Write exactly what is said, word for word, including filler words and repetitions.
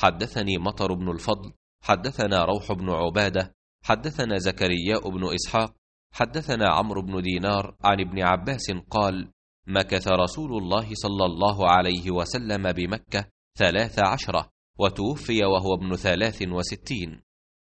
حدثني مطر بن الفضل حدثنا روح بن عبادة حدثنا زكرياء بن إسحاق حدثنا عمرو بن دينار عن ابن عباس قال: مكث رسول الله صلى الله عليه وسلم بمكة ثلاث عشرة، وتوفي وهو ابن ثلاث وستين.